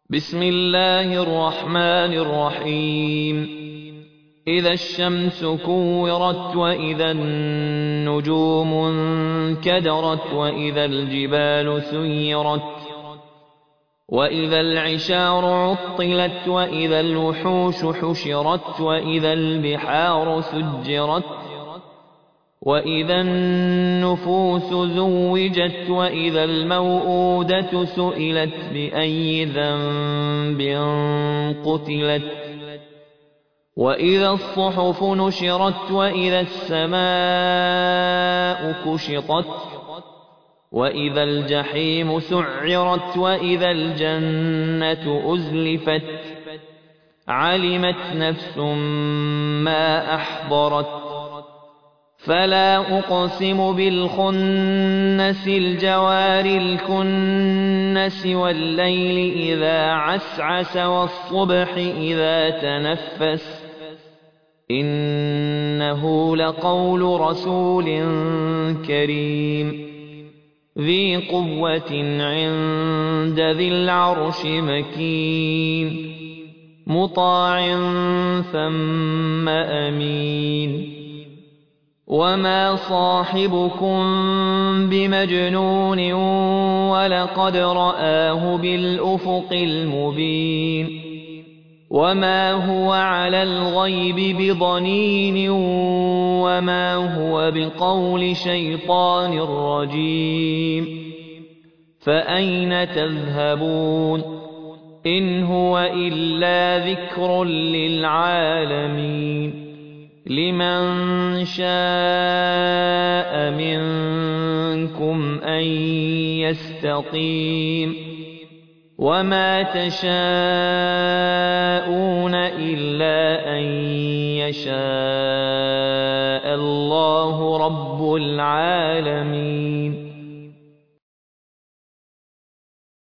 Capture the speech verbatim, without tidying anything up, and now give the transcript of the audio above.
بسم الله الرحمن الرحيم إذا الشمس كورت وإذا النجوم انكدرت وإذا الجبال سيرت وإذا العشار عطلت وإذا الوحوش حشرت وإذا البحار سجرت وإذا النفوس زوجت وإذا الموءودة سئلت بأي ذنب قتلت وإذا الصحف نشرت وإذا السماء كشطت وإذا الجحيم سعرت وإذا الجنة أزلفت علمت نفس ما أحضرت فلا أقسم بالخنس الجوار الكنس والليل إذا عسعس والصبح إذا تنفس إنه لقول رسول كريم ذي قوة عند ذي العرش مكين مطاع ثم أمين وما صاحبكم بمجنون ولقد رآه بالأفق المبين وما هو على الغيب بضنين وما هو بقول شيطان رجيم فأين تذهبون إن هو إلا ذكر للعالمين لمن شاء منكم أن يستقيم وما تشاءون إلا أن يشاء الله رب العالمين.